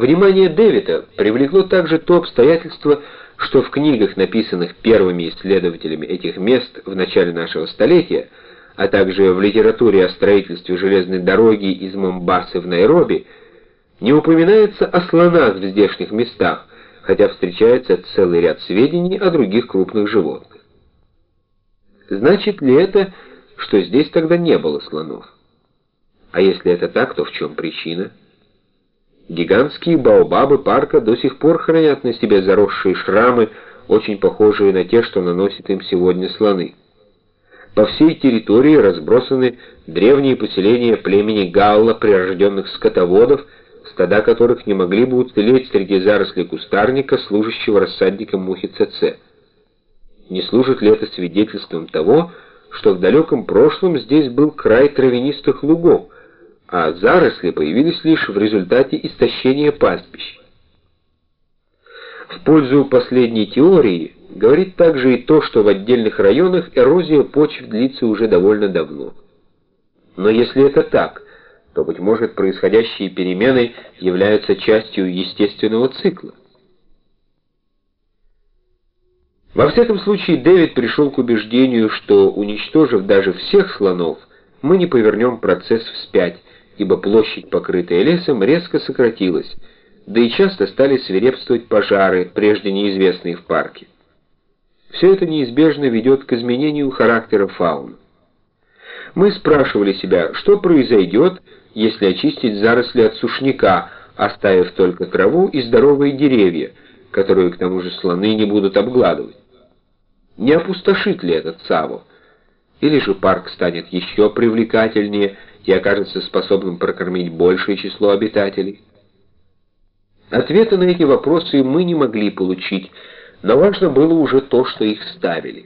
Внимание Дэвида привлекло также то обстоятельство, что в книгах, написанных первыми исследователями этих мест в начале нашего столетия, а также в литературе о строительстве железной дороги из Момбасы в Найроби, не упоминается о слонах в здешних местах, хотя встречается целый ряд сведений о других крупных животных. Значит ли это, что здесь тогда не было слонов? А если это так, то в чем причина? Гигантские баобабы парка до сих пор хранят на себе заросшие шрамы, очень похожие на те, что наносят им сегодня слоны. По всей территории разбросаны древние поселения племени галла, прирожденных скотоводов, стада которых не могли бы уцелеть среди зарослей кустарника, служащего рассадником мухи ЦЦ. Не служит ли это свидетельством того, что в далеком прошлом здесь был край травянистых лугов, а заросли появились лишь в результате истощения пастбищ? В пользу последней теории говорит также и то, что в отдельных районах эрозия почв длится уже довольно давно. Но если это так, то, быть может, происходящие перемены являются частью естественного цикла. Во всяком случае, Дэвид пришел к убеждению, что, уничтожив даже всех слонов, мы не повернем процесс вспять, ибо площадь, покрытая лесом, резко сократилась, да и часто стали свирепствовать пожары, прежде неизвестные в парке. Все это неизбежно ведет к изменению характера фауны. Мы спрашивали себя, что произойдет, если очистить заросли от сушняка, оставив только траву и здоровые деревья, которые к тому же слоны не будут обгладывать. Не опустошит ли этот Цаво? Или же парк станет еще привлекательнее и окажется способным прокормить большее число обитателей? Ответы на эти вопросы мы не могли получить, но важно было уже то, что их ставили.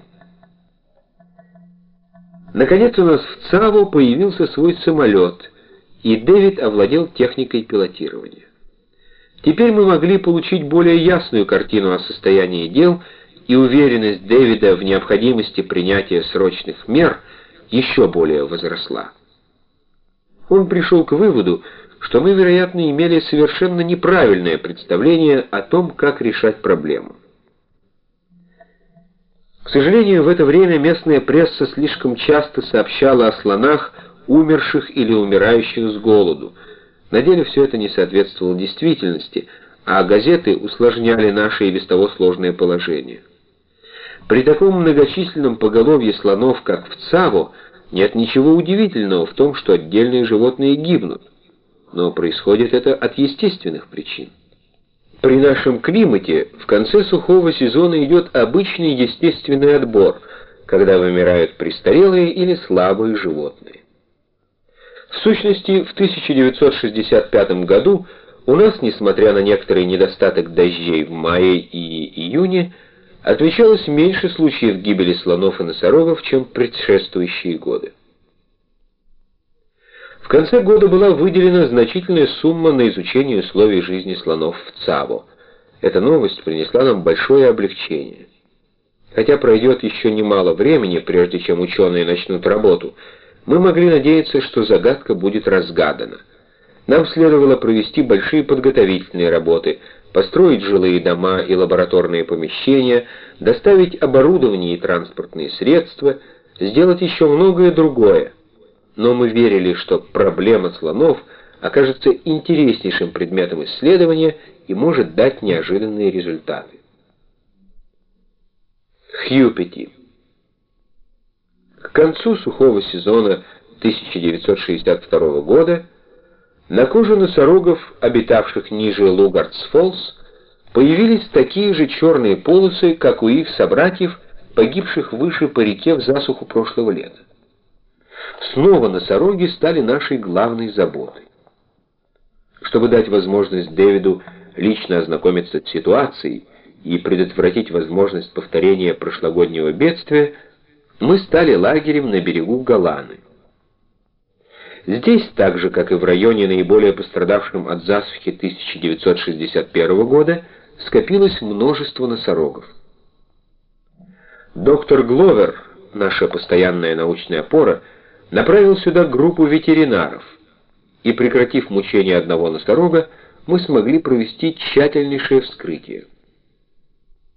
Наконец у нас в Цаво появился свой самолет, и Дэвид овладел техникой пилотирования. Теперь мы могли получить более ясную картину о состоянии дел, и уверенность Дэвида в необходимости принятия срочных мер еще более возросла. Он пришел к выводу, что мы, вероятно, имели совершенно неправильное представление о том, как решать проблему. К сожалению, в это время местная пресса слишком часто сообщала о слонах, умерших или умирающих с голоду. На деле все это не соответствовало действительности, а газеты усложняли наше и без того сложное положение. При таком многочисленном поголовье слонов, как в Цаво, нет ничего удивительного в том, что отдельные животные гибнут, но происходит это от естественных причин. При нашем климате в конце сухого сезона идет обычный естественный отбор, когда вымирают престарелые или слабые животные. В сущности, в 1965 году у нас, несмотря на некоторый недостаток дождей в мае и июне, отмечалось меньше случаев гибели слонов и носорогов, чем в предшествующие годы. В конце года была выделена значительная сумма на изучение условий жизни слонов в Цаво. Эта новость принесла нам большое облегчение. Хотя пройдет еще немало времени, прежде чем ученые начнут работу, мы могли надеяться, что загадка будет разгадана. Нам следовало провести большие подготовительные работы, построить жилые дома и лабораторные помещения, доставить оборудование и транспортные средства, сделать еще многое другое. Но мы верили, что проблема слонов окажется интереснейшим предметом исследования и может дать неожиданные результаты. Хьюпити. К концу сухого сезона 1962 года на коже носорогов, обитавших ниже Лугардс-Фоллс, появились такие же черные полосы, как у их собратьев, погибших выше по реке в засуху прошлого лета. Снова носороги стали нашей главной заботой. Чтобы дать возможность Дэвиду лично ознакомиться с ситуацией и предотвратить возможность повторения прошлогоднего бедствия, мы стали лагерем на берегу Голаны. Здесь, так же, как и в районе, наиболее пострадавшем от засухи 1961 года, скопилось множество носорогов. Доктор Гловер, наша постоянная научная опора, направил сюда группу ветеринаров и, прекратив мучение одного носорога, мы смогли провести тщательнейшее вскрытие.